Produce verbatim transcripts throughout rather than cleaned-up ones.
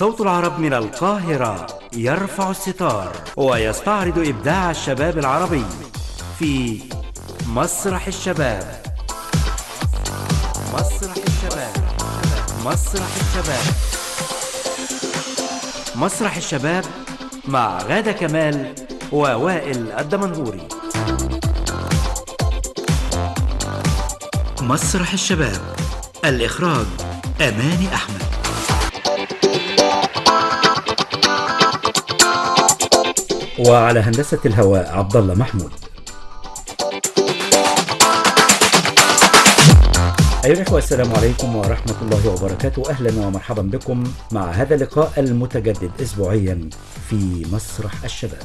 صوت العرب من القاهرة يرفع الستار ويستعرض إبداع الشباب العربي في مسرح الشباب. مسرح الشباب مسرح الشباب مسرح الشباب مع غادة كمال ووائل الدمنهوري. مسرح الشباب، الإخراج أماني أحمد. وعلى هندسة الهواء عبد الله محمود. أيها الأخوة، السلام عليكم ورحمة الله وبركاته. أهلا ومرحبا بكم مع هذا اللقاء المتجدد أسبوعيا في مسرح الشباب.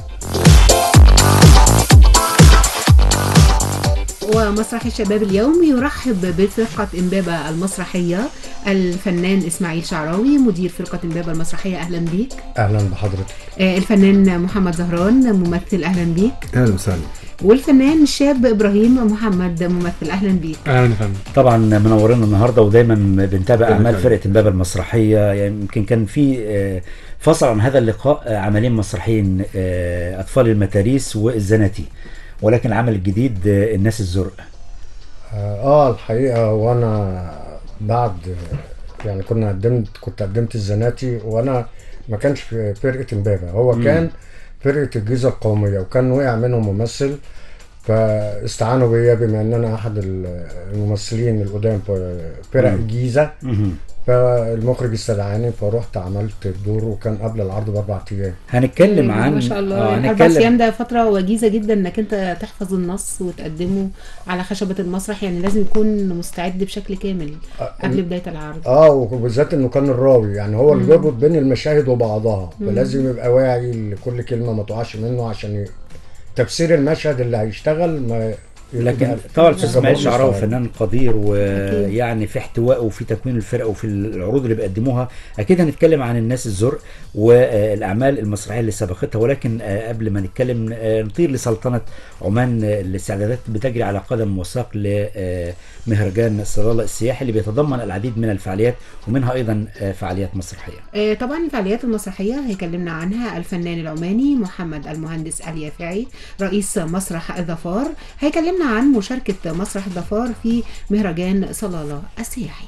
ومسرح الشباب اليوم يرحب بفرقة إمبابة المسرحية الفنان إسماعيل شعراوي مدير فرقة إمبابة المسرحية. أهلا بيك. أهلا بحضرتك. آه الفنان محمد زهران ممثل. أهلا بيك. أهلا وسهلا. والفنان الشاب إبراهيم محمد ممثل. أهلا بيك. أهلا فندم. طبعا منورين النهارده ودايما بنتابع أعمال فرقة إمبابة المسرحية. يعني يمكن كان في فصل عن هذا اللقاء عملين مسرحيين، أطفال المتاريس والزناتي، ولكن العمل الجديد الناس الزرق. اه الحقيقه وانا بعد يعني كنا قدمت كنت قدمت الزناتي، وانا ما كانش في فرقه امبابه، هو مم. كان فرقه الجيزه القوميه، وكان وقع منهم ممثل فاستعانوا بيا بما ان انا احد الممثلين القدام في فرق الجيزه. مم. فالمخرج استدعاني فروحت عملت الدور، وكان قبل العرض باربع ايام. هنتكلم عن ما شاء الله آه اربع ايام، ده فتره وجيزه جدا انك انت تحفظ النص وتقدمه على خشبه المسرح، يعني لازم يكون مستعد بشكل كامل قبل بدايه العرض. اه وبالذات انه كان الراوي، يعني هو اللي بيربط بين المشاهد وبعضها، فلازم يبقى واعي لكل كلمه ما تقعش منه عشان تفسير المشهد اللي هيشتغل. ما لكن طبعا الاستاذ اسماعيل شعراوي فنان قدير، ويعني في احتوائه وفي تكوين الفرقه وفي العروض اللي بيقدموها. اكيد هنتكلم عن الناس الزرق والاعمال المسرحيه اللي سبقتها، ولكن قبل ما نتكلم نطير لسلطنه عمان. الاستعدادات بتجري على قدم وساق لمهرجان صلالة السياحي اللي بيتضمن العديد من الفعاليات، ومنها ايضا فعاليات مسرحيه. طبعا الفعاليات المسرحيه هيكلمنا عنها الفنان العماني محمد المهندس اليافعي رئيس مسرح الظفار. هيكلمنا عن مشاركة مسرح الظفار في مهرجان صلالة السياحي.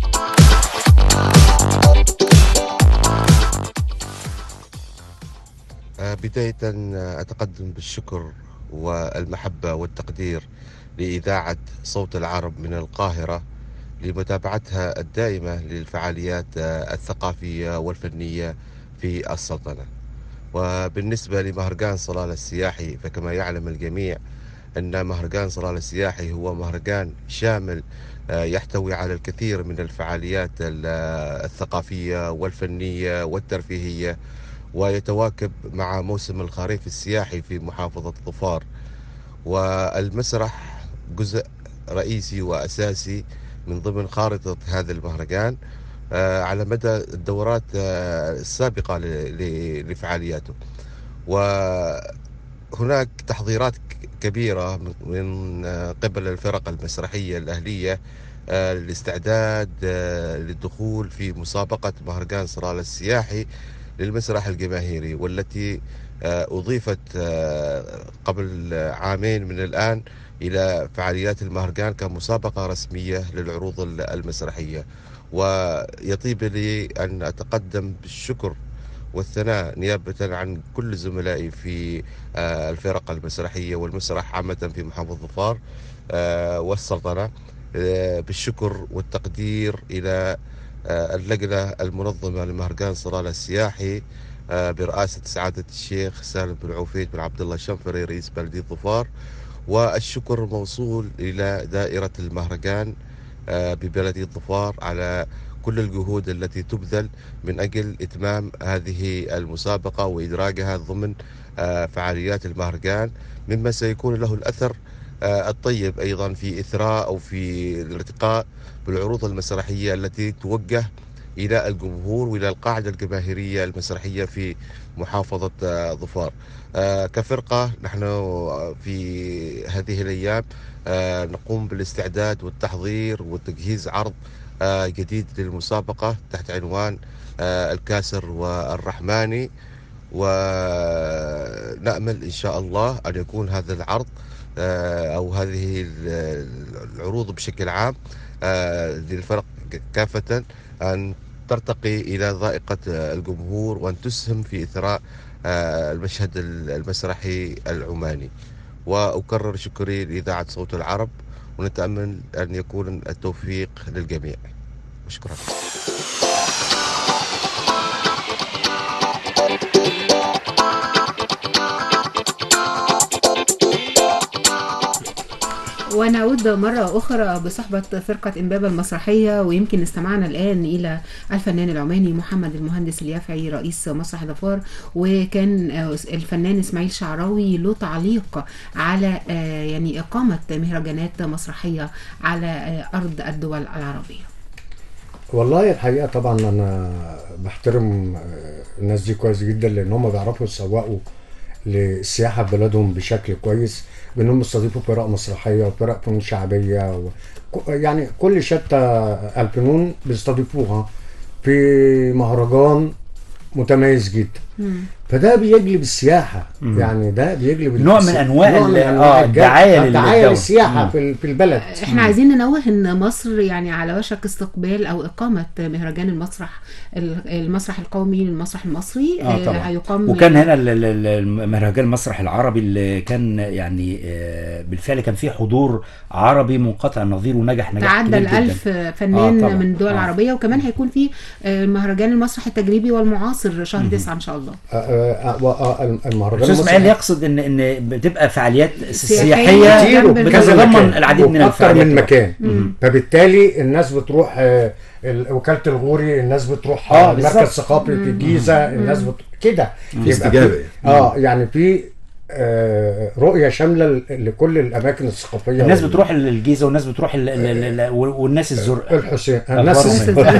بداية أتقدم بالشكر والمحبة والتقدير لإذاعة صوت العرب من القاهرة لمتابعتها الدائمة للفعاليات الثقافية والفنية في السلطنة. وبالنسبة لمهرجان صلالة السياحي، فكما يعلم الجميع أن مهرجان صلالة السياحي هو مهرجان شامل يحتوي على الكثير من الفعاليات الثقافية والفنية والترفيهية، ويتواكب مع موسم الخريف السياحي في محافظة ظفار. والمسرح جزء رئيسي وأساسي من ضمن خارطة هذا المهرجان على مدى الدورات السابقة لفعالياته. وهناك تحضيرات كبيرة من قبل الفرق المسرحية الأهلية للاستعداد للدخول في مسابقة مهرجان صلالة السياحي للمسرح الجماهيري، والتي أضيفت قبل عامين من الآن إلى فعاليات المهرجان كمسابقة رسمية للعروض المسرحية. ويطيب لي أن أتقدم بالشكر والثناء نيابة عن كل زملائي في الفرق المسرحية والمسرح عامة في محافظة ظفار والسلطنة، بالشكر والتقدير إلى اللجنة المنظمة لمهرجان صلالة السياحي برئاسة سعادة الشيخ سالم بن عوفيد بن عبد الله الشنفري رئيس بلدية ظفار. والشكر موصول إلى دائرة المهرجان ببلدية ظفار على كل الجهود التي تبذل من أجل إتمام هذه المسابقة وإدراجها ضمن فعاليات المهرجان، مما سيكون له الأثر الطيب أيضا في إثراء أو في الارتقاء بالعروض المسرحية التي توجه إلى الجمهور وإلى القاعدة الجماهيرية المسرحية في محافظة ظفار. كفرقة نحن في هذه الأيام نقوم بالاستعداد والتحضير وتجهيز عرض جديد للمسابقة تحت عنوان الكاسر والرحماني، ونأمل إن شاء الله أن يكون هذا العرض أو هذه العروض بشكل عام للفرق كافة أن ترتقي إلى ذائقة الجمهور وأن تسهم في إثراء المشهد المسرحي العماني. وأكرر شكري لإذاعة صوت العرب، ونتأمل أن يكون التوفيق للجميع. شكرا. ونعود مرة أخرى بصحبة فرقة إمبابة المسرحية، ويمكن استمعنا الآن إلى الفنان العماني محمد المهندس اليافعي رئيس مسرح ظفار، وكان الفنان إسماعيل شعراوي له تعليق على يعني إقامة مهرجانات مسرحية على أرض الدول العربية. والله الحقيقة طبعا أنا بحترم الناس دي كويس جدا، لأن هم بيعرفوا يسوقوا للسياحة في بلدهم بشكل كويس، بأنهم يستضيفوا فرق مسرحية وفرق فنون شعبية و... يعني كل شتى الفنون بيستضيفوها في مهرجان متميز جدا. مم. فده بيجلب السياحة. مم. يعني ده بيجلب نوع من انواع اه الدعايه الدعايه للسياحه في في البلد. احنا مم. عايزين ننوه ان مصر يعني على وشك استقبال او اقامه مهرجان المسرح المسرح القومي للمسرح المصري. اه طبعا. هيقام وكان هنا المهرجان المسرح العربي اللي كان يعني بالفعل كان فيه حضور عربي منقطع النظير ونجح نجاح كبير جدا. تعدى الألف فنان آه من الدول آه. العربيه، وكمان هيكون فيه مهرجان المسرح التجريبي والمعاصر شهر تسعة ان شاء الله. المهرجان استاذ اسماعيل يقصد ان ان بتبقى فعاليات سياحيه بتتضمن العديد من الفعاليات من مكان. مم. فبالتالي الناس بتروح وكاله الغوري، الناس بتروح آه مركز ثقافي في الجيزه، الناس بت... كده يبقى اه يعني في آه رؤيه شامله لكل الاماكن الثقافيه. الناس وال... بتروح الجيزه والناس بتروح ال... ال... ال... والناس الزرقاء الحسين الناس الزرقاء.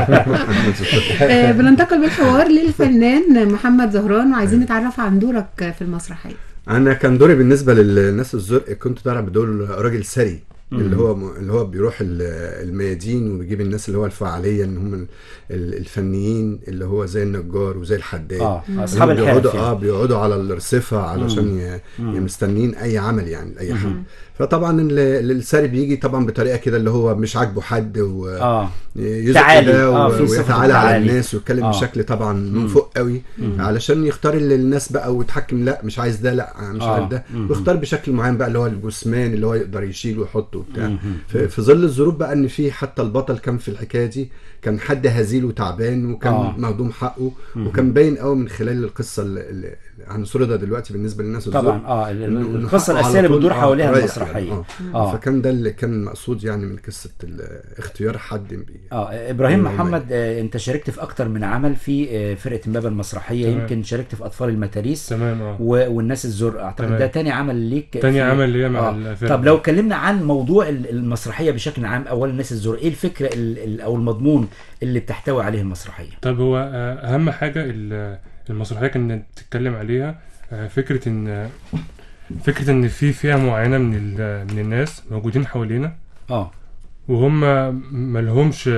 بننتقل بالحوار للفنان محمد زهران، وعايزين نتعرف عن دورك في المسرحيه. انا كان دوري بالنسبه للناس الزرق كنت طالع بدور راجل ثري، اللي هو اللي هو بيروح الميادين وبيجيب الناس اللي هو الفعاليه، ان هم الفنيين اللي هو زي النجار وزي الحداد. اه اصحاب الحرف اه بيقعدوا على الرصيفه علشان مستنيين اي عمل يعني اي حد. فطبعا الساري بيجي طبعا بطريقه كده اللي هو مش عاجبه حد و اه يزعل آه ويتعالى على الناس ويتكلم آه. بشكل طبعا من فوق قوي مم. علشان يختار الناس بقى ويتحكم، لا مش عايز ده، لا مش آه. عايز ده، ويختار بشكل معين بقى اللي هو الجثمان اللي هو يقدر يشيل ويحطه وبتاع. في ظل الظروف بقى ان في حتى البطل كان في الحكايه دي كان حد هزيل وتعبان وكان آه. مهضوم حقه، مم. وكان باين قوي من خلال القصه اللي هنسردها دلوقتي بالنسبه للناس طبعا اه القصه الاساسيه اللي بتدور حواليها المسرحيه. آه. آه. فكان ده اللي كان مقصود يعني من قصه اختيار حد بي اه ابراهيم محمد، آه انت شاركت في اكتر من عمل في آه فرقه امبابه المسرحيه. تمام. يمكن شاركت في اطفال المتاريس. تمام. اه والناس الزرقاء اعتقد ده تاني عمل ليك. تاني عمل ليا مع آه. الفرقه. طب لو اتكلمنا عن موضوع المسرحيه بشكل عام، اولا الناس الزرقاء، ايه الفكره او المضمون اللي بتحتوي عليه المسرحيه؟ طب هو اهم حاجه المسرحيه كانت بتتكلم عليها فكره ان فكره ان في فئه معينه من من الناس موجودين حوالينا اه وهم مالهمش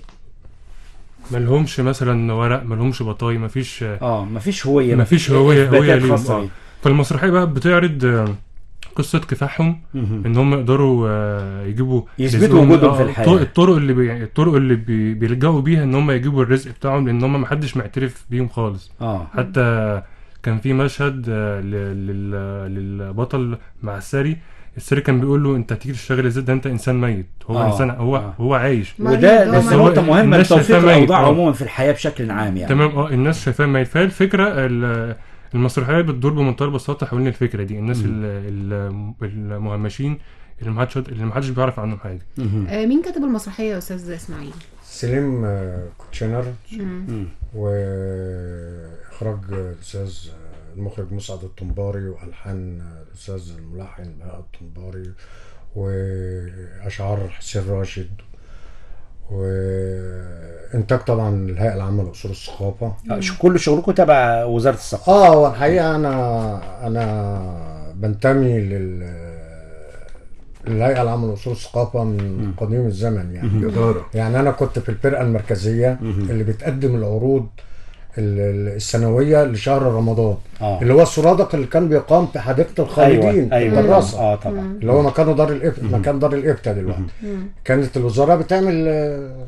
مالهمش مثلا ورق، مالهمش بطايق، مفيش اه مفيش هويه مفيش هويه هويه ليهم. آه. فالمسرحيه بقى بتعرض قصه كفاحهم ان هم يقدروا يجيبوا يثبتوا وجودهم في الحياه، الطرق اللي بي... الطرق اللي بي... بيلجأوا بيها ان هم يجيبوا الرزق بتاعهم، لان هم محدش معترف بيهم خالص. اه حتى كان في مشهد لل... للبطل مع الساري، الساري كان بيقول له انت هتيجي تشتغل ازاي، ده انت انسان ميت. هو آه. انسان هو آه. هو عايش، وده ده نقطه مهمه لتوثيق الاوضاع عموما في الحياه بشكل عام يعني. تمام. اه الناس شايفاه ميت. فالفكره المسرحيه بتدور بمنتهى البساطه حوالين الفكره دي، الناس المهمشين اللي ما حدش اللي ما حدش بيعرف عنهم حاجه. آه مين كاتب المسرحيه يا استاذ اسماعيل؟ سليم كوتشنر، واخراج الاستاذ المخرج مسعد الطنباري، والحان الاستاذ الملحن بهاء الطنباري، واشعار حسين راشد، وانتاج طبعا الهيئه العامه لاصول الثقافه. كل شغلكم تبع وزاره الثقافه؟ اه والحقيقه انا انا بنتمي لل الهيئه العامه لاصول الثقافه من قديم الزمن يعني. إدارة. يعني انا كنت في الفرقه المركزيه اللي بتقدم العروض السنويه لشهر رمضان، آه. اللي هو السرادق اللي كان بيقام في حديقه الخالدين أيوة. في الدراسه. اه طبعا. اللي هو مكانه دار الإفتاء، مكان دار الإفتاء دلوقتي. كانت الوزاره بتعمل آه،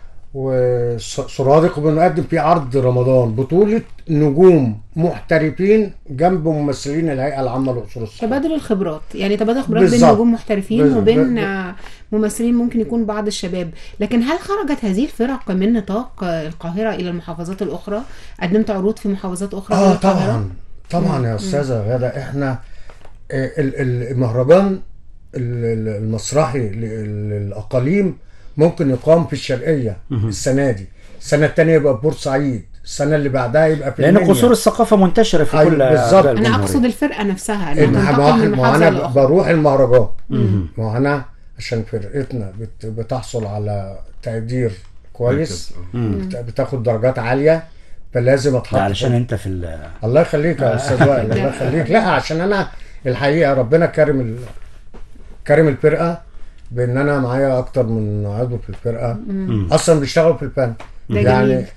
وسرادق وبنقدم فيه عرض رمضان، بطوله نجوم محترفين جنب ممثلين الهيئه العامه لاصول الثقافه. تبادل الخبرات، يعني تبادل خبرات بين بالظبط. نجوم محترفين بالظبط. وبين ب- آه، ممثلين ممكن يكون بعض الشباب. لكن هل خرجت هذه الفرق من نطاق آه، القاهرة إلى المحافظات الأخرى؟ قدمت عروض في محافظات أخرى غير اه القاهرة؟ طبعا طبعا يا استاذه غاده، احنا آه، ال- ال- المهرجان ال- ال- المسرحي ل- للاقاليم ممكن يقام في الشرقيه السنه دي، السنه الثانيه يبقى في بورسعيد، السنه اللي بعدها يبقى في لان المنيا. قصور الثقافه منتشره في أيوة، كل بالظبط. أرجاء أنا الجمهورية. أقصد الفرقة نفسها إن- أنها ما تنتقل من ما محافظة انا لأخرى. بروح المهرجان، ما انا عشان فرقتنا بت- بتحصل على تقدير كويس، بت- بتاخد درجات عاليه، فلازم اتحط ده علشان في- انت في ال- الله يخليك يا استاذ وائل، الله يخليك. لا عشان انا الحقيقه ربنا كرم ال... كرم الفرقه بان انا معايا اكتر من عضو في الفرقه اصلا بيشتغلوا في الفن ده يعني. جميل.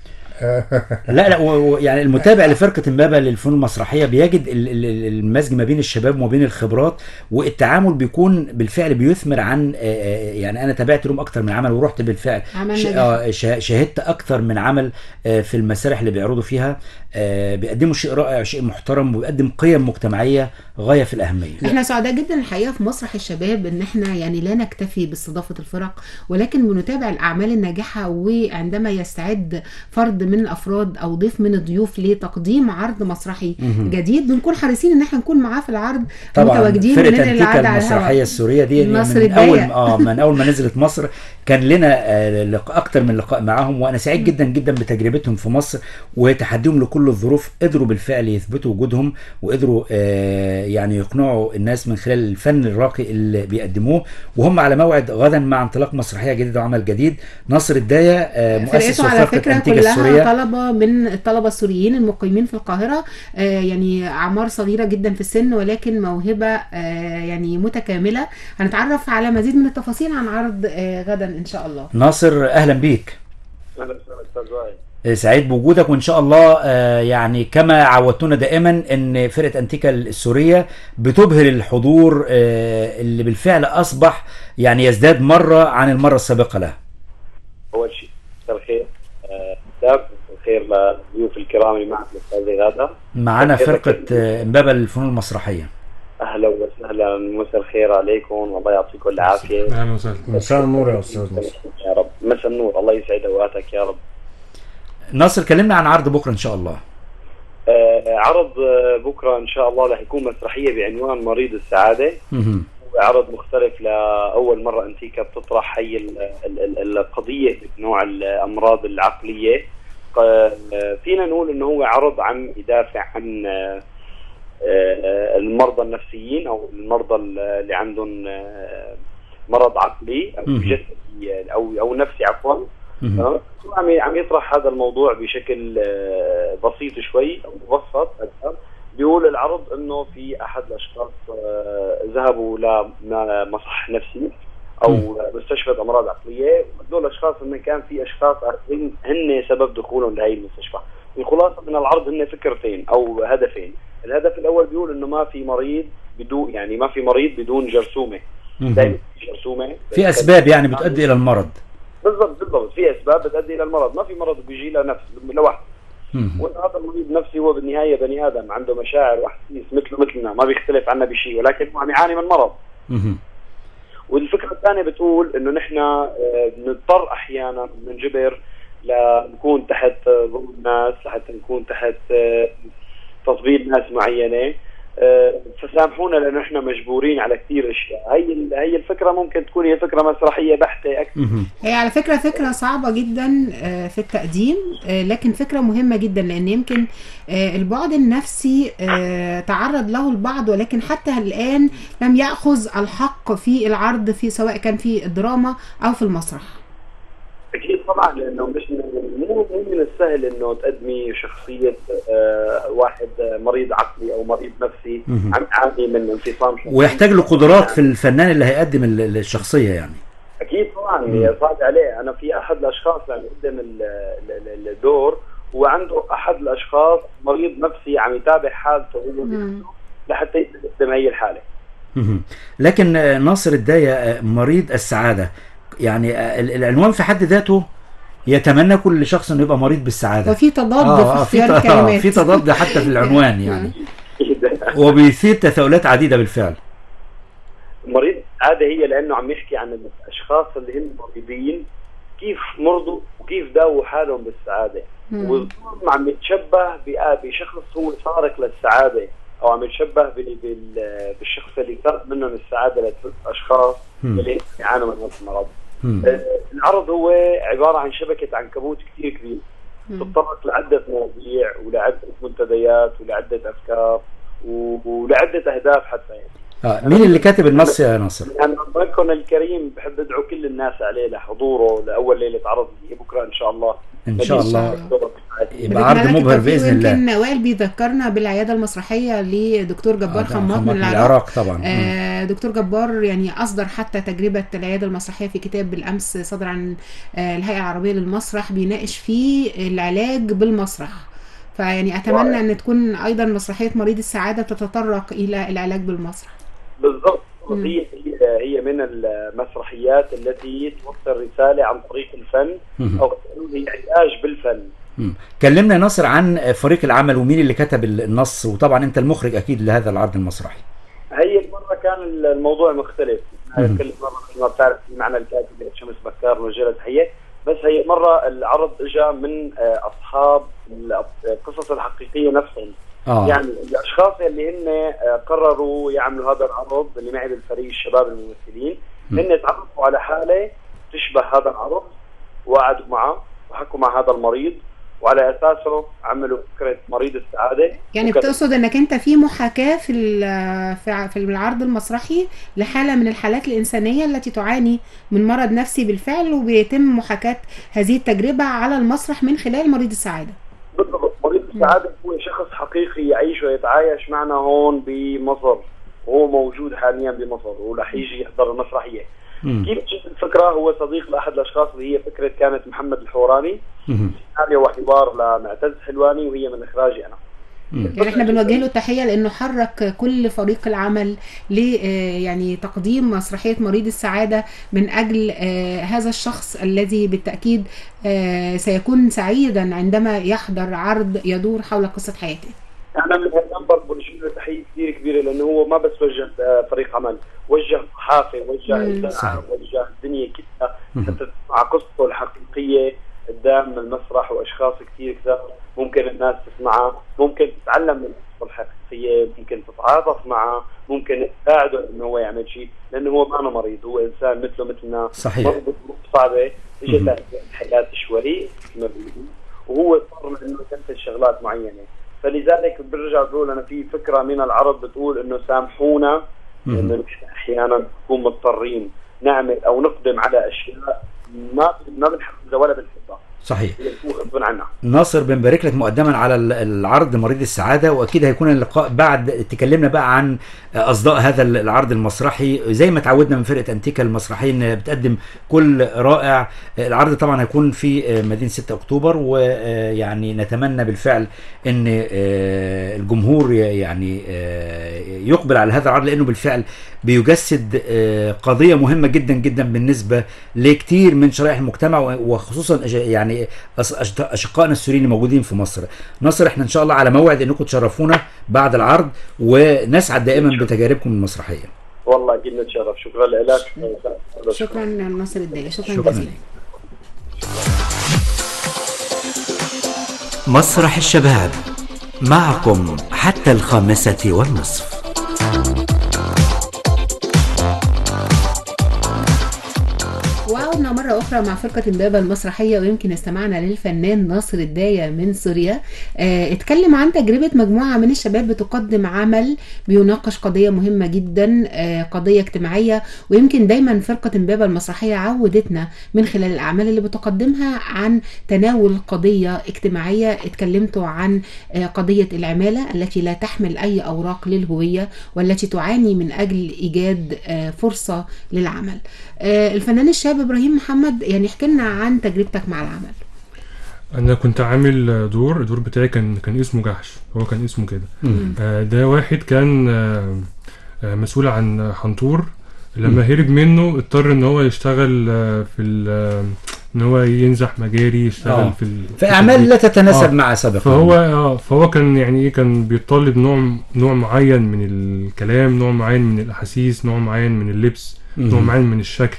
لا لا و- و- يعني المتابع لفرقه امبابه للفنون المسرحيه بيجد ال- ال- ال- المزج ما بين الشباب وما بين الخبرات، والتعامل بيكون بالفعل بيثمر عن آه، آه، يعني انا تابعت لهم اكتر من عمل ورحت بالفعل عمل ش- نجاح. آه، شا- شاهدت اكتر من عمل آه، في المسارح اللي بيعرضوا فيها، آه، بيقدموا شيء رائع شيء محترم، وبيقدم قيم مجتمعيه غايه في الاهميه. احنا سعداء جدا الحقيقه في مسرح الشباب ان احنا يعني لا نكتفي باستضافه الفرق، ولكن بنتابع الاعمال الناجحه، وعندما يستعد فرد من الافراد او ضيف من الضيوف لتقديم عرض مسرحي جديد بنكون حريصين ان احنا نكون معاه في العرض، طبعا متواجدين فرقه وننقل انتيكا العرض على المسرحيه الهواء. السوريه دي مصر من اول الجاية. اه من اول ما نزلت مصر كان لنا آه، لقاء اكتر من لقاء معاهم، وانا سعيد جدا جدا بتجربتهم في مصر وتحديهم لكل الظروف، قدروا بالفعل يثبتوا وجودهم، وقدروا آه، يعني يقنعوا الناس من خلال الفن الراقي اللي بيقدموه، وهم على موعد غدا مع انطلاق مسرحيه جديده وعمل جديد. ناصر الدايه آه، مؤسس فرقته على وفرقه فكرة انتيكا كلها السوريه. طلبة من الطلبة السوريين المقيمين في القاهرة، آه يعني أعمار صغيرة جدا في السن، ولكن موهبة آه يعني متكاملة. هنتعرف على مزيد من التفاصيل عن عرض آه غدا إن شاء الله. ناصر اهلا بيك. اهلا وسهلا استاذ وائل. سعيد بوجودك، وان شاء الله آه، يعني كما عودتونا دائما ان فرقه انتيكا السوريه بتبهر الحضور آه، اللي بالفعل اصبح يعني يزداد مره عن المره السابقه له. اول شيء مساء الخير آه، استاذ، الخير للضيوف الكرام اللي معك الاستاذ غاده. معنا فرقه آه، امبابه للفنون المسرحيه. اهلا وسهلا، مساء الخير عليكم، والله يعطيكم العافيه. اهلا وسهلا. مساء النور يا استاذ نصر. يا رب، مساء النور، الله يسعد اوقاتك يا رب. ناصر كلمنا عن عرض بكره ان شاء الله. آه، عرض آه، بكره ان شاء الله رح يكون مسرحيه بعنوان مريض السعاده. مهم. عرض مختلف لاول مره انتيكا بتطرح هي ال- ال- ال- القضيه بنوع الامراض العقليه. ق- فينا نقول انه هو عرض عم يدافع عن آه، آه، المرضى النفسيين او المرضى اللي عندهم آه، مرض عقلي او مهم. جسدي او او نفسي عفوا. مهم. تمام؟ عم عم يطرح هذا الموضوع بشكل آه، بسيط شوي او مبسط اكثر. بيقول العرض انه في احد الاشخاص آه، ذهبوا لمصح نفسي او مستشفى امراض عقليه، وهذول الاشخاص انه كان في اشخاص اخرين هن سبب دخولهم لهي المستشفى. الخلاصه من العرض هن فكرتين او هدفين. الهدف الاول بيقول انه ما في مريض بدون يعني ما في مريض بدون جرثومه. مهم. دائما في جرثومه، في اسباب يعني بتؤدي الى المرض. بالضبط بالضبط في اسباب بتؤدي الى المرض، ما في مرض بيجي له نفس لوحده. مهم. وهذا المريض النفسي هو بالنهايه بني ادم عنده مشاعر واحاسيس مثله مثلنا، ما بيختلف عنا بشيء، ولكن هو عم يعاني من مرض. مهم. والفكره الثانيه بتقول انه نحن آه، بنضطر احيانا بنجبر لنكون تحت آه، ظلم الناس، لحتى نكون تحت آه، تطبيل ناس معينه. آه، فسامحونا لانه احنا مجبورين على كثير اشياء. هي ال- هي الفكره ممكن تكون هي فكره مسرحيه بحته اكثر. مهم. هي على فكرة فكرة صعبة جدا آه، في التقديم، آه، لكن فكرة مهمة جدا، لأن يمكن آه، البعد النفسي آه، تعرض له البعض، ولكن حتى الآن لم يأخذ الحق في العرض، في سواء كان في الدراما أو في المسرح. اكيد طبعا، لانه مش مو مو من السهل انه تقدمي شخصيه آه واحد مريض عقلي او مريض نفسي عم يعاني من انفصام شخصي، ويحتاج له قدرات في الفنان اللي هيقدم الشخصيه يعني. اكيد طبعا صعب عليه. انا في احد الاشخاص اللي عم يقدم الدور وعنده احد الاشخاص مريض نفسي عم يتابع حالته لحتى يقدم هي الحاله. لكن ناصر الداية مريض السعاده، يعني العنوان في حد ذاته يتمنى كل شخص انه يبقى مريض بالسعاده، وفي تضاد آه في اختيار الكلمات، في تضاد حتى في العنوان يعني وبيثير تساؤلات عديده بالفعل. مريض السعاده هي لانه عم يحكي عن الاشخاص اللي هم مريضين كيف مرضوا وكيف داووا حالهم بالسعاده، والظلم عم يتشبه بشخص هو سارق للسعاده او عم يتشبه بالشخص اللي سرق منهم السعاده للاشخاص اللي يعانوا من هذا المرض. العرض هو عباره عن شبكه عنكبوت كثير كبير تتطرق لعده مواضيع ولعده منتديات ولعده افكار ولعده اهداف حتى يعني. آه. مين اللي كاتب النص يا ناصر؟ يعني ربكم الكريم بحب ادعو كل الناس عليه لحضوره لاول ليله عرض بكره ان شاء الله. ان شاء الله يبقى عرض مبهر باذن الله. يمكن وائل بيذكرنا بالعياده المسرحيه لدكتور جبار آه خماط من العراق, العراق طبعا. آه دكتور جبار يعني اصدر حتى تجربه العياده المسرحيه في كتاب بالامس صدر عن آه الهيئه العربيه للمسرح بيناقش فيه العلاج بالمسرح. فيعني اتمنى ان تكون ايضا مسرحيه مريض السعاده تتطرق الى العلاج بالمسرح. بالضبط. هي هي من المسرحيات التي توصل رساله عن طريق الفن او هي علاج بالفن. مم. كلمنا ناصر عن فريق العمل ومين اللي كتب النص، وطبعا انت المخرج اكيد لهذا العرض المسرحي. هي المره كان الموضوع مختلف، كل مره ما بتعرف معنا الكاتب شمس بكار وجلة تحيه، بس هي المره العرض اجى من اصحاب القصص الحقيقيه نفسهم. آه. يعني الاشخاص اللي هن قرروا يعملوا هذا العرض اللي معي بالفريق الشباب الممثلين هن تعرفوا على حاله تشبه هذا العرض وقعدوا معه وحكوا مع هذا المريض وعلى اساسه عملوا فكره مريض السعاده. يعني بتقصد انك انت في محاكاه في في العرض المسرحي لحاله من الحالات الانسانيه التي تعاني من مرض نفسي بالفعل، وبيتم محاكاه هذه التجربه على المسرح من خلال مريض السعاده. بالضبط. مريض السعاده هو شخص حقيقي يعيش ويتعايش معنا هون بمصر، وهو موجود حاليا بمصر ورح يجي يحضر المسرحيه. كيف جت الفكره؟ هو صديق لاحد الاشخاص اللي هي فكره كانت محمد الحوراني، سيناريو وحوار لمعتز حلواني وهي من اخراجي انا. يعني احنا بنوجه له التحيه لانه حرك كل فريق العمل ل يعني تقديم مسرحيه مريض السعاده من اجل هذا الشخص الذي بالتاكيد سيكون سعيدا عندما يحضر عرض يدور حول قصه حياته. انا من هالمنبر بوجه له تحيه كثير كبيره لانه هو ما بس وجه فريق عمل، وجه صحافه، وجه اذاعه، وجه الدنيا كلها حتى تسمع قصته الحقيقيه قدام المسرح واشخاص كثير كثير ممكن الناس تسمعها، ممكن تتعلم من قصته الحقيقيه، ممكن تتعاطف معه، ممكن تساعده انه هو يعمل شيء، لانه هو ما مريض، هو انسان مثله مثلنا. صحيح. مرض صعبه اجت له الحياه شوي وهو اضطر انه ينتج شغلات معينه، فلذلك برجع بقول انا في فكره من العرض بتقول انه سامحونا انه نحن احيانا نكون مضطرين نعمل او نقدم على اشياء ما ما بنحبها ولا بنحبها. صحيح. غصبا عنا. ناصر بنبارك لك مقدما على العرض مريض السعاده، واكيد هيكون اللقاء بعد تكلمنا بقى عن اصداء هذا العرض المسرحي زي ما تعودنا من فرقه انتيكا المسرحيه ان بتقدم كل رائع. العرض طبعا هيكون في مدينه ستة اكتوبر، ويعني نتمنى بالفعل ان الجمهور يعني يقبل على هذا العرض، لانه بالفعل بيجسد قضيه مهمه جدا جدا بالنسبه لكثير من شرائح المجتمع، وخصوصا يعني اشقائنا السوريين الموجودين في مصر. ناصر احنا ان شاء الله على موعد انكم تشرفونا بعد العرض، ونسعد دائما بتجاربكم المسرحيه. والله اكيد نتشرف. شكرا لك. شكرا ناصر الداية. شكرا, شكرا جزيلا. مسرح الشباب معكم حتى الخامسة والنصف. وعودنا مرة أخرى مع فرقة إمبابة المسرحية، ويمكن استمعنا للفنان ناصر الداية من سوريا. اه اتكلم عن تجربة مجموعة من الشباب بتقدم عمل بيناقش قضية مهمة جدا، اه قضية اجتماعية. ويمكن دايما فرقة إمبابة المسرحية عودتنا من خلال الأعمال اللي بتقدمها عن تناول قضية اجتماعية. اتكلمتوا عن اه قضية العمالة التي لا تحمل أي أوراق للهوية والتي تعاني من أجل إيجاد اه فرصة للعمل. اه الفنان الشاب ابراهيم محمد، يعني احكي لنا عن تجربتك مع العمل. انا كنت عامل دور الدور بتاعي كان كان اسمه جحش، هو كان اسمه كده. آه ده واحد كان آه آه مسؤول عن حنطور، لما هرب منه اضطر ان هو يشتغل آه في ان هو ينزح مجاري، يشتغل آه. في في اعمال لا تتناسب آه. مع سابقا. فهو اه فهو كان يعني ايه كان بيطالب نوع نوع معين من الكلام، نوع معين من الاحاسيس، نوع معين من اللبس، نوع معين من الشكل.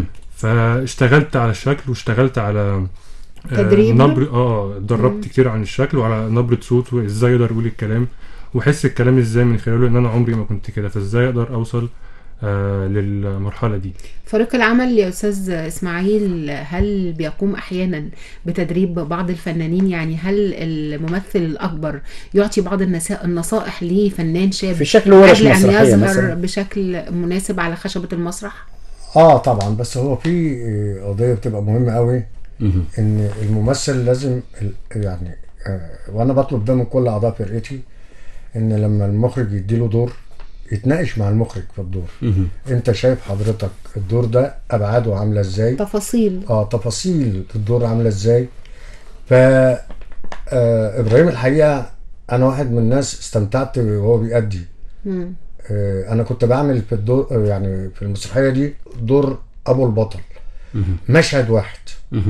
فاشتغلت على الشكل واشتغلت على تدريب آه نبر اه اتدربت كتير عن الشكل وعلى نبرة صوت، وازاي اقدر اقول الكلام واحس الكلام ازاي من خلاله، ان انا عمري ما كنت كده، فازاي اقدر اوصل آه للمرحلة دي. فريق العمل يا استاذ اسماعيل هل بيقوم احيانا بتدريب بعض الفنانين؟ يعني هل الممثل الاكبر يعطي بعض النصائح لفنان شاب في شكل ورش مسرحية مسرحية يظهر مثلا بشكل مناسب على خشبة المسرح؟ اه طبعا، بس هو في قضية بتبقى مهمة قوي، ان الممثل لازم يعني آه وانا بطلب ده من كل اعضاء فرقتي، ان لما المخرج يديله دور يتناقش مع المخرج في الدور. انت شايف حضرتك الدور ده ابعاده عامله ازاي، تفاصيل اه تفاصيل الدور عامله ازاي. ف آه ابراهيم الحقيقه انا واحد من الناس استمتعت وهو بيأدي. آه انا كنت بعمل في الدور يعني في المسرحيه دي دور ابو البطل، مشهد واحد.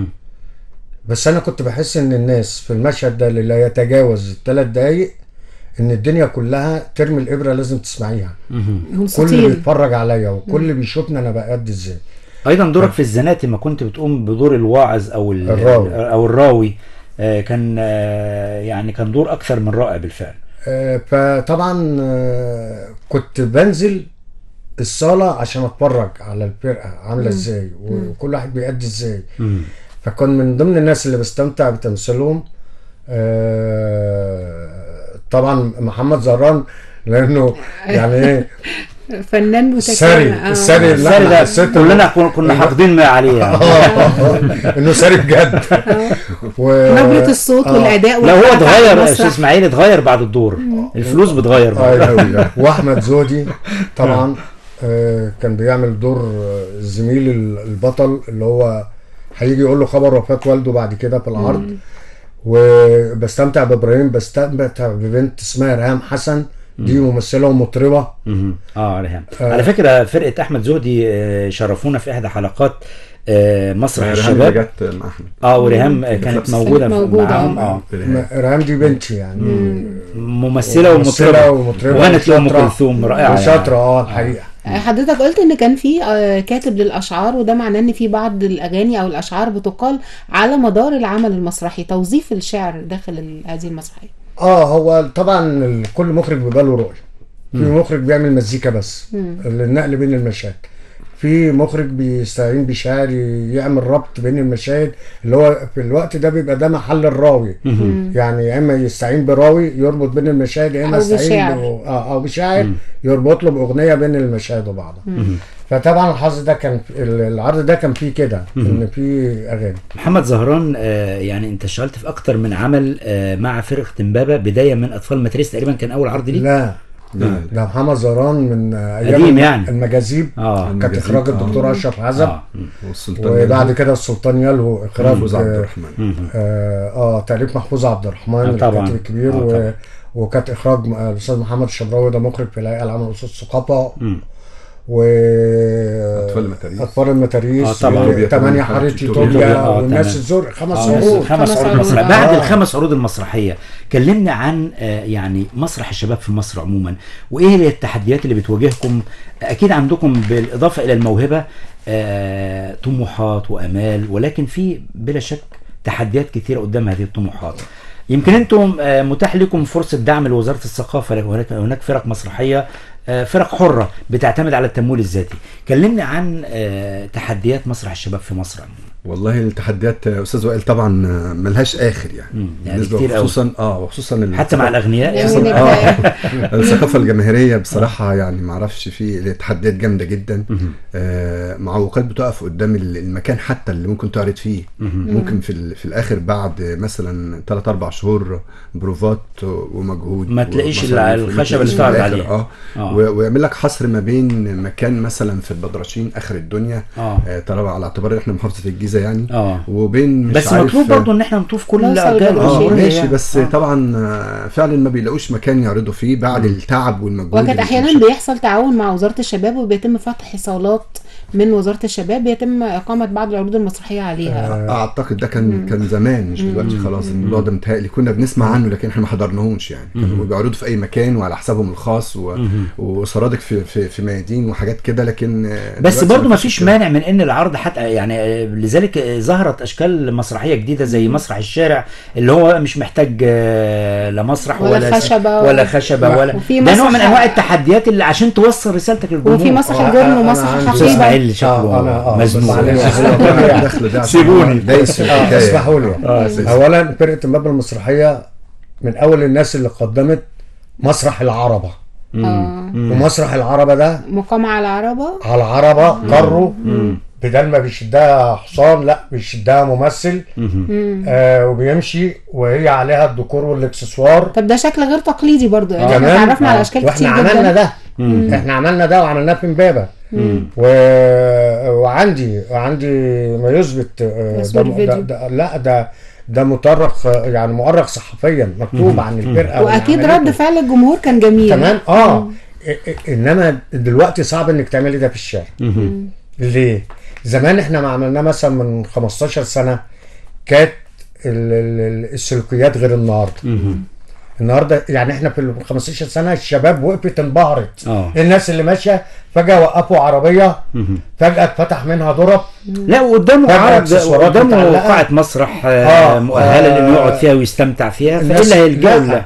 بس انا كنت بحس ان الناس في المشهد ده اللي لا يتجاوز الثلاث دقايق ان الدنيا كلها ترمي الابره لازم تسمعيها. كل اللي بيتفرج عليا وكل اللي بيشوفني انا بأدي ازاي. ايضا دورك في الزناتي ما كنت بتقوم بدور الواعظ او الراوي او الراوي آه كان آه يعني كان دور اكثر من رائع بالفعل. آه فطبعا آه كنت بنزل الصاله عشان اتفرج على الفرقه عامله ازاي وكل واحد بيأدي ازاي. فكان من ضمن الناس اللي بستمتع بتمثيلهم آه طبعا محمد زهران، لانه يعني ايه فنان متكامل. ساري الساري اللي ده كلنا كنا حافظين ما عليه يعني. انه ساري بجد. نبرة الصوت والاداء. لا هو اتغير يا استاذ اسماعيل، اتغير بعد الدور، الفلوس بتغير بقى. واحمد زودي طبعا آه كان بيعمل دور زميل البطل اللي هو هيجي يقول له خبر وفاة والده بعد كده في العرض. وبستمتع بابراهيم، بستمتع ببنت اسمها ريهام حسن، دي ممثله ومطربه. اه ريهام آه. على فكره فرقه احمد زهدي شرفونا في احدى حلقات مسرح الشباب. ريهام جت مع احمد اه وريهام كانت موجوده معاهم. اه ريهام دي بنتي يعني ممثله ومطربه وغنت لام كلثوم رائعه وشاطره اه الحقيقه. حضرتك قلت ان كان في كاتب للاشعار، وده معناه ان في بعض الاغاني او الاشعار بتقال على مدار العمل المسرحي. توظيف الشعر داخل هذه المسرحيه اه هو طبعا كل مخرج بيبقى له رؤيه. في مخرج بيعمل مزيكا بس للنقل بين المشاهد، في مخرج بيستعين بشاعر يعمل ربط بين المشاهد اللي هو في الوقت ده بيبقى ده محل الراوي. يعني يا اما يستعين براوي يربط بين المشاهد، يا اما يستعين اه او بشاعر يربط له باغنيه بين المشاهد وبعضها. فطبعا الحظ ده كان العرض ده كان فيه كده ان في اغاني. محمد زهران آه يعني انت اشتغلت في اكتر من عمل آه مع فرقه امبابه، بدايه من اطفال ماتريس تقريبا كان اول عرض ليه. لا ده محمد زهران من ايام يعني المجاذيب. اه كانت اخراج الدكتور اشرف عزب. آه. وبعد كده السلطان يلهو اخراج محفوظ عبد الرحمن. اه, آه تأليف محفوظ عبد الرحمن آه الكاتب الكبير. آه و... وكانت اخراج الاستاذ محمد الشبراوي ده مخرج في الهيئه العامه للاصول الثقافه. و اطفال المتاريس اطفال المتاريس ثمانية حاره يوتوبيا والناس الزرق. خمس عروض خمس عروض مسرحيه. بعد آه. الخمس عروض المسرحيه كلمنا عن آه يعني مسرح الشباب في مصر عموما، وايه هي التحديات اللي بتواجهكم؟ اكيد عندكم بالاضافه الى الموهبه آه طموحات وامال، ولكن في بلا شك تحديات كثيره قدام هذه الطموحات. يمكن انتم آه متاح لكم فرصه دعم لوزاره الثقافه، هناك فرق مسرحيه فرق حره بتعتمد على التمويل الذاتي. كلمني عن تحديات مسرح الشباب في مصر. والله التحديات استاذ وائل طبعا ملهاش اخر يعني, يعني كتير خصوصا اه وخصوصا حتى مع الاغنياء يعني اه الثقافه الجماهيريه بصراحه يعني ما اعرفش في تحديات جامده جدا. آه معوقات بتقف قدام المكان حتى اللي ممكن تعرض فيه. ممكن في في الاخر بعد مثلا ثلاثة أربعة شهور بروفات ومجهود ما تلاقيش الخشب اللي تعرض عليه اه, آه. ويعمل لك حصر ما بين مكان مثلا في البدرشين اخر الدنيا آه. آه طبعا على اعتبار ان احنا محافظه الجيزه يعني اه وبين مش بس مطلوب برضه ان احنا نطوف كل الارجال اه ماشي يعني. بس آه. طبعا فعلا ما بيلاقوش مكان يعرضوا فيه بعد م. التعب والمجهود. وكانت احيانا بيحصل تعاون مع وزاره الشباب وبيتم فتح صالات من وزاره الشباب بيتم اقامه بعض العروض المسرحيه عليها. آه. اعتقد ده كان م. كان زمان مش دلوقتي خلاص. الموضوع ده متهيألي كنا بنسمع عنه لكن احنا ما حضرناهوش يعني. كانوا بيعرضوا في اي مكان وعلى حسابهم الخاص و... وسرادق في في, في ميادين وحاجات كده لكن بس برضه ما فيش مانع من ان العرض حتى يعني لذلك ظهرت اشكال مسرحيه جديده زي مسرح الشارع اللي هو مش محتاج لا مسرح ولا ولا خشبه ولا خشبه ولا ده نوع من انواع التحديات اللي عشان توصل رسالتك للجمهور. وفي مسرح الجرن ومسرح حقيبه شكله مزنوق. سيبوني اسمحوا لي. اولا فرقه امبابه المسرحيه من اول الناس اللي قدمت مسرح العربه. اه ومسرح العربه ده مقام على العربه على العربه قروا بدل ما بيشدها حصان لا بيشدها ممثل آه وبيمشي وهي عليها الديكور والاكسسوار. طب ده شكل غير تقليدي برضو يعني احنا اتعرفنا على اشكال كتير جدا. واحنا عملنا ده مم. احنا عملنا ده وعملناه في امبابه و... وعندي عندي ما يثبت آه ده, ده, ده لا ده ده مترخ يعني مؤرخ صحفيا مكتوب عن الفرقه واكيد رد فعل الجمهور كان جميل تمام اه مم. انما دلوقتي صعب انك تعملي ده في الشارع. ليه؟ زمان احنا ما عملناه مثلا من خمستاشر سنه كانت السلوكيات غير النهارده. النهارده يعني احنا في خمستاشر سنه الشباب وقفت انبهرت. أوه. الناس اللي ماشيه فجاه وقفوا عربيه فجاه اتفتح منها ضرب لا وقدامه عرض قدامه قاعه مسرح آه. مؤهله لانه يقعد فيها ويستمتع فيها فالا هيلجأوا له.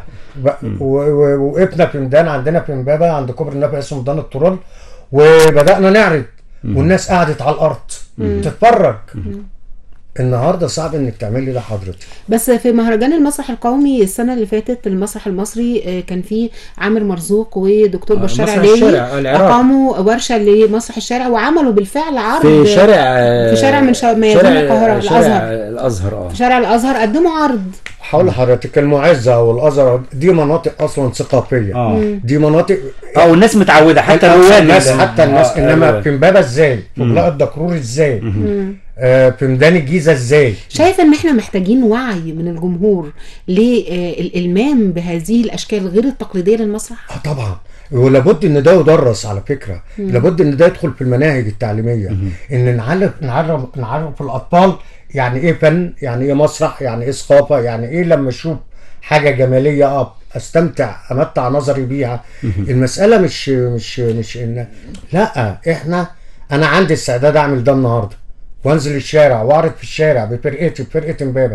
وقفنا في ميدان عندنا في امبابه عند كوبري النبي اسمه ميدان الترول وبدانا نعرض والناس قعدت على الارض تتفرج. النهارده صعب انك تعملي ده حضرتك. بس في مهرجان المسرح القومي السنه اللي فاتت المسرح المصري كان فيه عامر مرزوق ودكتور آه بشار علوي اقاموا ورشه لمسرح الشارع وعملوا بالفعل عرض في شارع في شارع من ميادين القاهره الازهر الازهر اه في شارع الازهر قدموا عرض. حول حضرتك المعزه والازهر دي مناطق اصلا ثقافيه. آه. دي مناطق اه والناس متعوده حتى الناس حتى الناس آه انما في امبابه ازاي؟ في بلاء الدكرور ازاي؟ آه في ميدان الجيزه ازاي؟ شايف ان احنا محتاجين وعي من الجمهور للالمام بهذه الاشكال غير التقليديه للمسرح؟ اه طبعا ولابد ان ده يدرس على فكره. مم. لابد ان ده يدخل في المناهج التعليميه. مم. ان نعرف نعرف نعرف الاطفال يعني ايه فن، يعني ايه مسرح، يعني ايه ثقافه، يعني ايه لما اشوف حاجه جماليه اه استمتع امتع نظري بيها. مم. المساله مش مش مش ان لا احنا انا عندي استعداد اعمل ده النهارده وانزل الشارع واعرض في الشارع بفرقتي بفرقه امبابه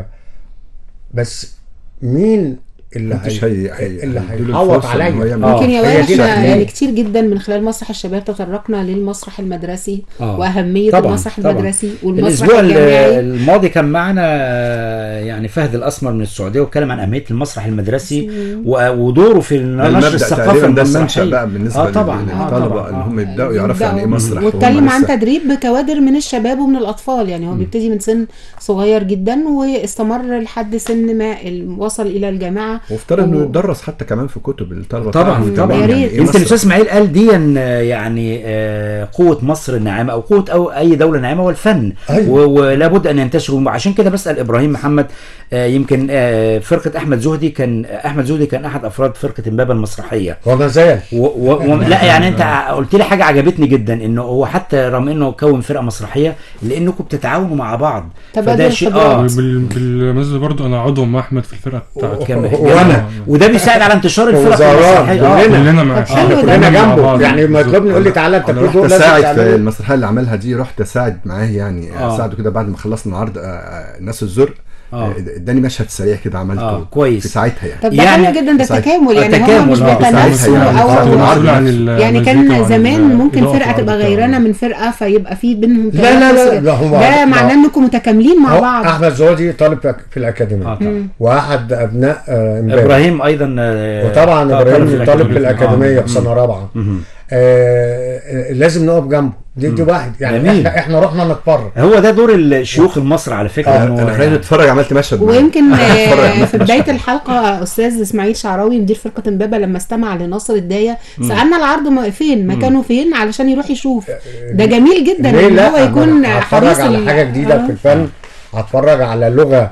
بس مين اللي هي هي اللي هيحوط عليا؟ ممكن يا وائل احنا يعني كتير جدا من خلال مسرح الشباب تطرقنا للمسرح المدرسي آه. واهميه طبعًا المسرح طبعًا. المدرسي والمسرح الاسبوع الجامعي. الماضي كان معنا يعني فهد الاسمر من السعوديه واتكلم عن اهميه المسرح المدرسي ودوره في نشر الثقافه المسرحيه بقى بالنسبه آه طبعًا. للطلبه آه اللي هم يبداوا يعرفوا يعني ايه مسرح. واتكلم عن تدريب كوادر من الشباب ومن الاطفال يعني هو م. بيبتدي من سن صغير جدا واستمر لحد سن ما وصل الى الجامعه وافترض انه يدرس حتى كمان في كتب الطلبه. طبعا طبعا يعني يمكن الاستاذ اسماعيل قال دي يعني قوه مصر الناعمه او قوه او اي دوله ناعمه والفن. أيوة. ولا بد ان ينتشروا. عشان كده بسال ابراهيم محمد يمكن فرقه احمد زهدي كان احمد زهدي كان احد افراد فرقه امبابه المسرحيه وما زال و... و... لا يعني انت قلت لي حاجه عجبتني جدا انه هو حتى رغم انه كون فرقه مسرحيه لانكم بتتعاونوا مع بعض فده شيء اه بالمناسبه برضو انا عضو مع احمد في الفرقه بتاعته وانا وده بيساعد على انتشار الفرق المسرحيه. كلنا مع كلنا جنبه يعني ما يطلبني يقول لي تعالى انت بتقول لازم تساعد في المسرحيه اللي عملها دي. رحت اساعد معاه يعني اساعده كده بعد ما خلصنا عرض الناس الزرق آه. اداني مشهد سريع كده عملته آه. كويس في ساعتها يعني. طب ده يعني- حلو جدا، ده ساعتها- تكامل يعني، آه، هم تكامل، مش آه. بيتنافسوا يعني او معروض عن ال- يعني المزيكا كان وعن زمان ممكن الإضاءة فرقه في تبقى العرض غيرانه بتاعه. من فرقه فيبقى في بينهم لا لا لا, تنافس. لا هم ده معناه لا. انكم متكاملين مع هو بعض. احمد زودي طالب في الاكاديميه اه طبعا. واحد ابناء آه، امبابه. ابراهيم ايضا آه، وطبعا طالب ابراهيم طالب في الأكاديمية. الاكاديميه آه. في سنه رابعه. مم. آه آه، لازم نقف جنبه، دي دي واحد يعني. جميل. احنا احنا رحنا نتفرج. هو ده دور الشيوخ المصري على فكره. آه، إنه انا خلينا يعني- نتفرج، عملت مشهد معاه. ويمكن اتفرج آه، عملت في مشهد. بدايه الحلقه استاذ اسماعيل شعراوي مدير فرقه امبابه لما استمع لناصر الدايه سالنا العرض م- فين مكانه فين علشان يروح يشوف. ده جميل جدا ليه ان لا؟ هو يكون أنا حريص هتفرج على ال- حاجه جديده آه. في الفن، هتفرج على لغه.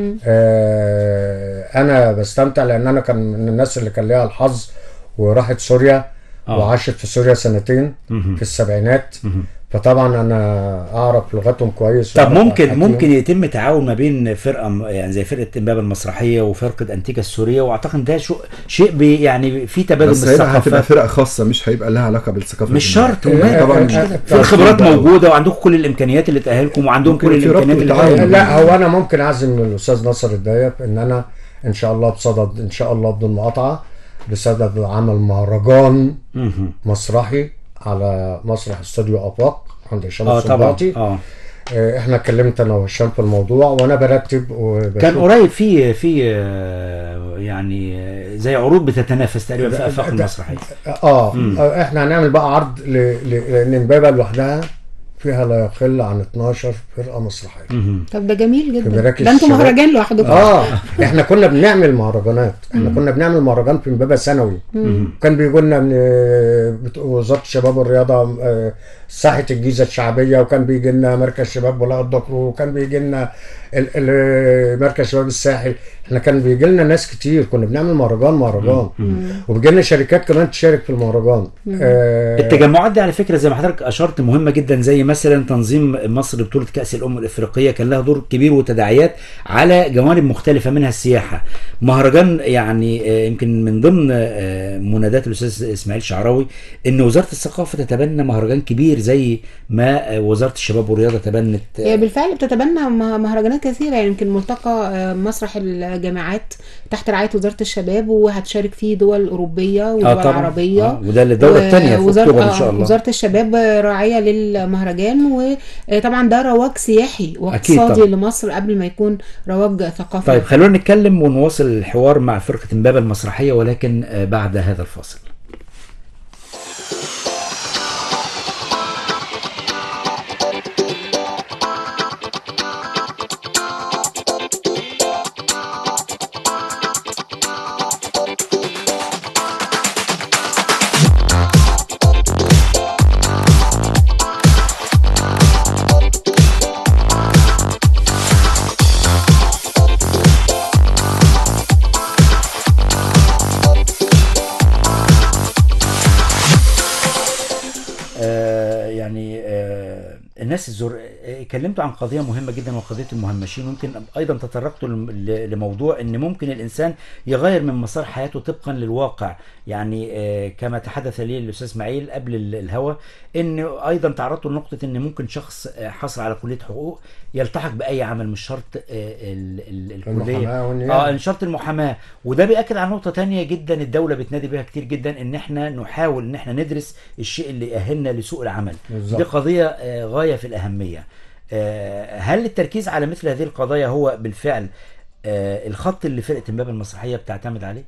آه انا بستمتع لان انا كان من الناس اللي كان ليها الحظ وراحت سوريا آه. وعاشت في سوريا سنتين في السبعينات. فطبعا انا اعرف لغتهم كويس. طب وأعرف ممكن أحكيهم. ممكن يتم تعاون ما بين فرقه م- يعني زي فرقه امبابه المسرحيه وفرقه انتيكا السوريه، واعتقد ده شو شيء بي يعني في تبادل بس هيبقى هتبقى بالثقافات. فرقه خاصه، مش هيبقى لها علاقه بالثقافه. مش الجماعية. شرط ومال. طبعا مش آه، كده. في الخبرات بقى. موجوده وعندكم كل الامكانيات اللي تاهلكم وعندهم ممكن كل في ربط الامكانيات اللي وتعاون. تاهلكم. لا هو انا ممكن اعزم الاستاذ ناصر الدايب ان انا ان شاء الله بصدد ان شاء الله بدون مقاطعه بصدد عمل مهرجان مهم. مسرحي على مسرح استوديو افاق عند هشام اه طبعا السنباطي. اه آه، احنا اتكلمت انا وهشام في الموضوع وانا برتب وبشوف. كان قريب في في آه، يعني آه، زي عروض بتتنافس تقريبا في افاق المسرحيه. اه آه، احنا هنعمل بقى عرض ل... ل... لان امبابه لوحدها فيها لا يقل عن اتناشر فرقه مسرحيه. مهم. طب ده جميل في جدا، مراكز ده انتوا الشباب. مهرجان لوحدكم. اه احنا كنا بنعمل مهرجانات، احنا كنا بنعمل مهرجان في امبابه سنوي. كان بيجوا لنا من آه، بت- وزاره الشباب والرياضه آه، ساحه الجيزه الشعبيه، وكان بيجي لنا مركز شباب بلاغ الدكر، وكان بيجي لنا ال- ال- مركز شباب الساحل. احنا كان بيجي لنا ناس كتير، كنا بنعمل مهرجان مهرجان وبيجي لنا شركات كمان تشارك في المهرجان. آه التجمعات دي على فكره زي ما حضرتك اشرت مهمه جدا، زي مثلا تنظيم مصر بطوله كاس الامم الافريقيه كان لها دور كبير وتداعيات على جوانب مختلفه منها السياحه. مهرجان يعني آه، يمكن من ضمن آه، منادات الاستاذ اسماعيل شعراوي ان وزاره الثقافه تتبنى مهرجان كبير زي ما آه، وزاره الشباب والرياضه تبنت. هي بالفعل بتتبنى مه- مهرجانات كثيرة، يعني يمكن ملتقى آه، مسرح الجامعات تحت رعاية وزارة الشباب، وهتشارك فيه دول أوروبية ودول طبعاً. عربية. آه، وده الدورة الثانية في ووزارة- أكتوبر إن آه، شاء الله. وزارة الشباب راعية للمهرجان، وطبعا ده رواج سياحي واقتصادي طبعاً. لمصر قبل ما يكون رواج ثقافي. طيب خلونا نتكلم ونواصل الحوار مع فرقه امبابه المسرحيه، ولكن آه، بعد هذا الفاصل. آه، يعني آه، الناس الزر آه، اتكلمتوا عن قضيه مهمه جدا وقضيه المهمشين، ويمكن ايضا تطرقتوا لم- ل- لموضوع ان ممكن الانسان يغير من مسار حياته طبقا للواقع. يعني آه، كما تحدث لي الاستاذ اسماعيل قبل ال- الهوا ان ايضا تعرضتوا لنقطه ان ممكن شخص آه، حصل على كليه حقوق يلتحق باي عمل، مش شرط آه، ال- ال- الكليه المحاماة والنيابة. اه مش شرط المحاماه. وده بياكد على نقطه تانية جدا الدوله بتنادي بها كتير جدا، ان احنا نحاول ان احنا ندرس الشيء اللي يأهلنا لسوق العمل. بالظبط. دي قضيه آه، غايه في الاهميه. آه، هل التركيز على مثل هذه القضايا هو بالفعل آه، الخط اللي فرقه امبابه المسرحيه بتعتمد عليه؟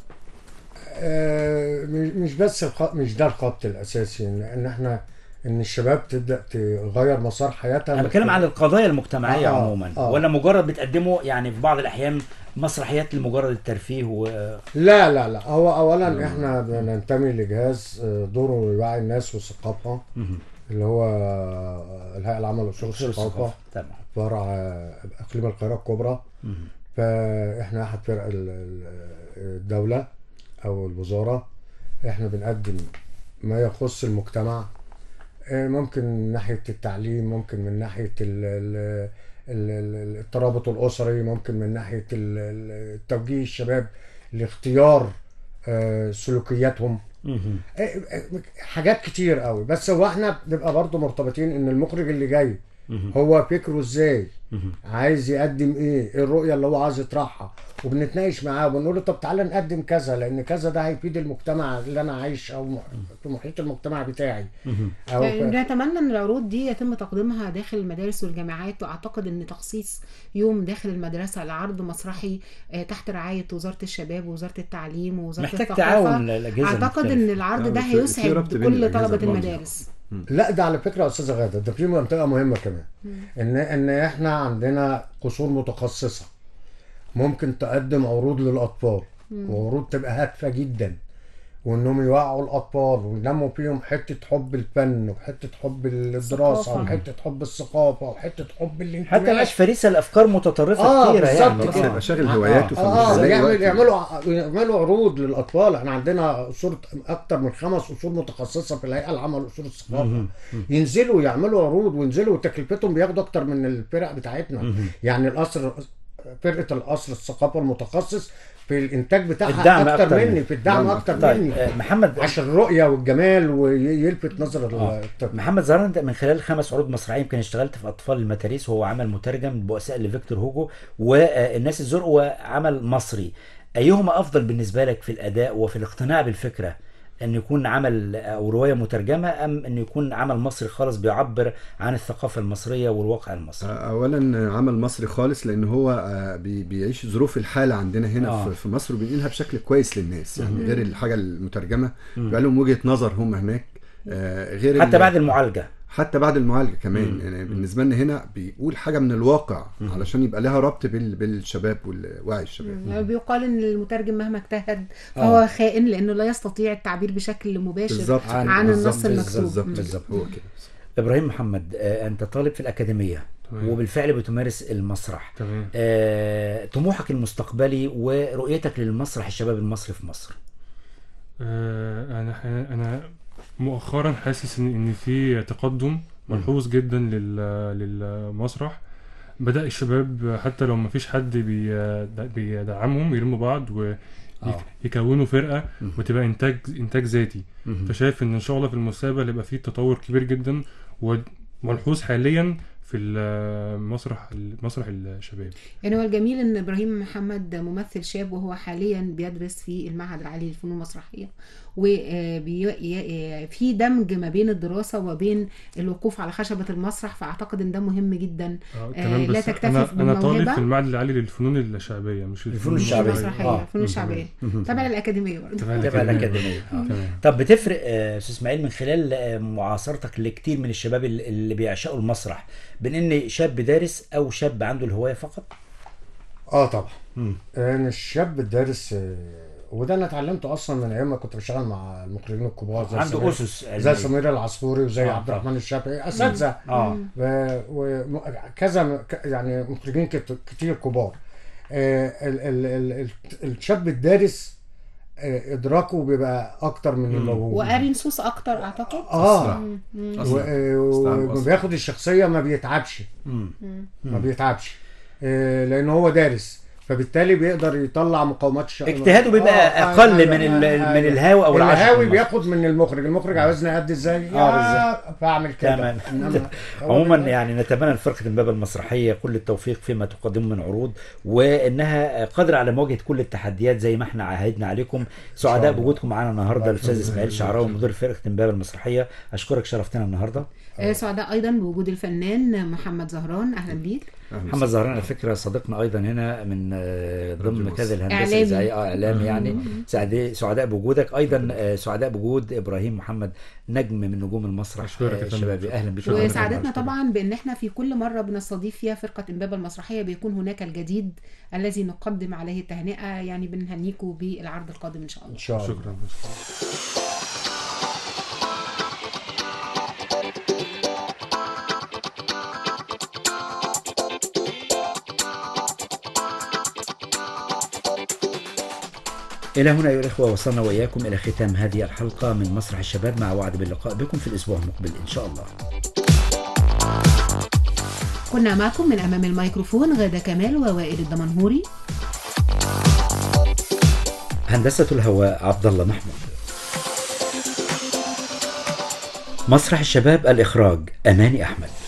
آه، مش مش بس الخط، مش ده الخط الاساسي، ان إن احنا ان الشباب تبدا تغير مسار حياتها. انا بتكلم على القضايا المجتمعيه آه، عموما، آه. ولا مجرد بتقدموا يعني في بعض الاحيان مسرحيات لمجرد الترفيه و... لا لا لا هو اولا احنا بننتمي لجهاز آه، دوره يوعي الناس والثقافه، مهم. اللي هو آه، الهيئه العامه لأصول الثقافه طبعا. فرع آه، اقليم القاهره الكبرى. مهم. فاحنا احد فرق ال- ال- الدوله او الوزاره. احنا بنقدم ما يخص المجتمع، آه، ممكن من ناحيه التعليم، ممكن من ناحيه ال- ال- ال- ال- الترابط الاسري، ممكن من ناحيه ال- ال- توجيه الشباب لاختيار آه، سلوكياتهم. مهم. آه، آه، حاجات كتير قوي. بس هو احنا بنبقى برضو مرتبطين ان المخرج اللي جاي هو فكره ازاي، عايز يقدم ايه، ايه الرؤيه اللي هو عايز يطرحها، وبنتناقش معاه وبنقول له طب تعالى نقدم كذا، لان كذا ده هيفيد المجتمع اللي انا عايش او في محيط المجتمع بتاعي. أو نتمنى ان العروض دي يتم تقديمها داخل المدارس والجامعات، واعتقد ان تخصيص يوم داخل المدرسه لعرض مسرحي تحت رعايه وزاره الشباب ووزاره التعليم ووزاره محتاج الثقافه. تعاون الاجهزه اعتقد ان العرض ده هيسعد كل طلبه المدارس. لا ده على فكره يا استاذه غاده، ده في منطقه مهمه كمان، ان ان احنا عندنا قصور متخصصه ممكن تقدم عروض للاطفال، وعروض تبقى هادفه جدا، وانهم يوعوا الاطفال وينموا فيهم حته حب الفن وحته حب الدراسه وحته حب الثقافه وحته حب الانتماء، حتى مش فريسه الافكار متطرفه آه كتيره يعني كده. يبقى شاغل هواياته. اه, آه يعمل يعملوا يعملوا عروض للاطفال. احنا عندنا اصول اكتر من خمس اصول متخصصه في الهيئه العامه لاصول الثقافه، ينزلوا يعملوا عروض وينزلوا، وتكلفتهم بياخدوا اكتر من الفرق بتاعتنا. يعني القصر، فرقه القصر الثقافه المتخصص في الانتاج بتاعها اكتر, أكتر مني في الدعم اكتر طيب مني محمد، عشان الرؤيه والجمال ويلفت نظر آه. الطفل. محمد زهران، انت من خلال خمس عروض مسرحيه يمكن اشتغلت في اطفال المتاريس وهو عمل مترجم بؤساء لفيكتور هوجو، والناس الزرق وعمل مصري، ايهما افضل بالنسبه لك في الاداء وفي الاقتناع بالفكره، ان يكون عمل او روايه مترجمه ام ان يكون عمل مصري خالص بيعبر عن الثقافه المصريه والواقع المصري؟ اولا عمل مصري خالص، لان هو بيعيش ظروف الحاله عندنا هنا آه. في مصر وبينقلها بشكل كويس للناس، يعني غير الحاجه المترجمه بيبقى لهم وجهه نظر هم هناك، غير حتى بعد المعالجه حتى بعد المعالجه كمان. يعني بالنسبه لنا هنا بيقول حاجه من الواقع علشان يبقى لها ربط بالشباب والوعي الشباب. بيقال ان المترجم مهما اجتهد فهو آه. خائن، لانه لا يستطيع التعبير بشكل مباشر عن, عن النص المكتوب. بالظبط هو كده. ابراهيم محمد، آه انت طالب في الاكاديميه تمام. وبالفعل بتمارس المسرح تمام. آه طموحك المستقبلي ورؤيتك للمسرح الشباب المصري في مصر؟ آه انا انا مؤخرا حاسس ان ان في تقدم ملحوظ جدا للمسرح. بدأ الشباب حتى لو ما فيش حد بيدعمهم يلموا بعض ويكونوا فرقة وتبقى انتاج انتاج ذاتي. فشايف ان ان شاء الله في المستقبل يبقى فيه تطور كبير جدا وملحوظ حاليا في المسرح مسرح الشباب. يعني هو الجميل ان ابراهيم محمد ممثل شاب وهو حاليا بيدرس في المعهد العالي للفنون المسرحيه، وفي دمج ما بين الدراسه وبين الوقوف على خشبه المسرح، فاعتقد ان ده مهم جدا. آه لا تكتفي بالموهبه. انا طالب في المعهد العالي للفنون الشعبيه مش الفنون الشعبيه المسرحيه. آه. الفنون الشعبيه تبع الاكاديميه برضه. تبع الاكاديميه. آه. طب بتفرق استاذ اسماعيل من خلال معاصرتك لكتير من الشباب اللي بيعشقوا المسرح بين ان شاب دارس او شاب عنده الهوايه فقط؟ اه طبعا. يعني الشاب الدارس، وده انا اتعلمته اصلا من ايام ما كنت بشتغل مع المخرجين الكبار زي عنده اسس زي سمير العصفوري وزي آه عبد الرحمن الشافعي، اساتذه اه وكذا يعني مخرجين كتير كبار. آه ال ال ال الشاب الدارس ادراكه بيبقى اكتر من الموهوب وقاري نصوص اكتر اعتقد. اه وبياخد الشخصيه ما بيتعبش ما بيتعبش آه لان هو دارس، فبالتالي بيقدر يطلع مقاومات الشخص. اجتهاده بيبقى آه اقل آه من آه من الهاوي او العشق. الهاوي بياخد من المخرج، المخرج عاوزني ادي ازاي اه فاعمل كده. عموما يعني نتمنى لفرقه امبابه المسرحيه كل التوفيق فيما تقدمه من عروض، وانها قادره على مواجهه كل التحديات زي ما احنا عاهدنا عليكم. سعداء بوجودكم معانا النهارده الاستاذ اسماعيل شعراوي مدير فرقه امبابه المسرحيه، اشكرك شرفتنا النهارده. سعداء ايضا بوجود الفنان محمد زهران، اهلا بيك. محمد زهران على فكره صديقنا ايضا هنا من ضمن كذا الهندسه زي اه اعلامي يعني. سعداء سعداء بوجودك ايضا، سعداء بوجود ابراهيم محمد نجم من نجوم المسرح الشبابي، اهلا بك. وسعادتنا طبعا بان احنا في كل مره بنستضيف فيها فرقه امبابه المسرحيه بيكون هناك الجديد الذي نقدم عليه التهنئه، يعني بنهنيكم بالعرض القادم ان شاء الله. ان شاء الله. شكرا. إلى هنا أيها الإخوة وصلنا وإياكم إلى ختام هذه الحلقة من مسرح الشباب، مع وعد باللقاء بكم في الأسبوع المقبل إن شاء الله. كنا معكم من أمام الميكروفون غادة كمال ووائل الدمنهوري، هندسة الهواء عبد الله محمود. مسرح الشباب الإخراج أماني أحمد.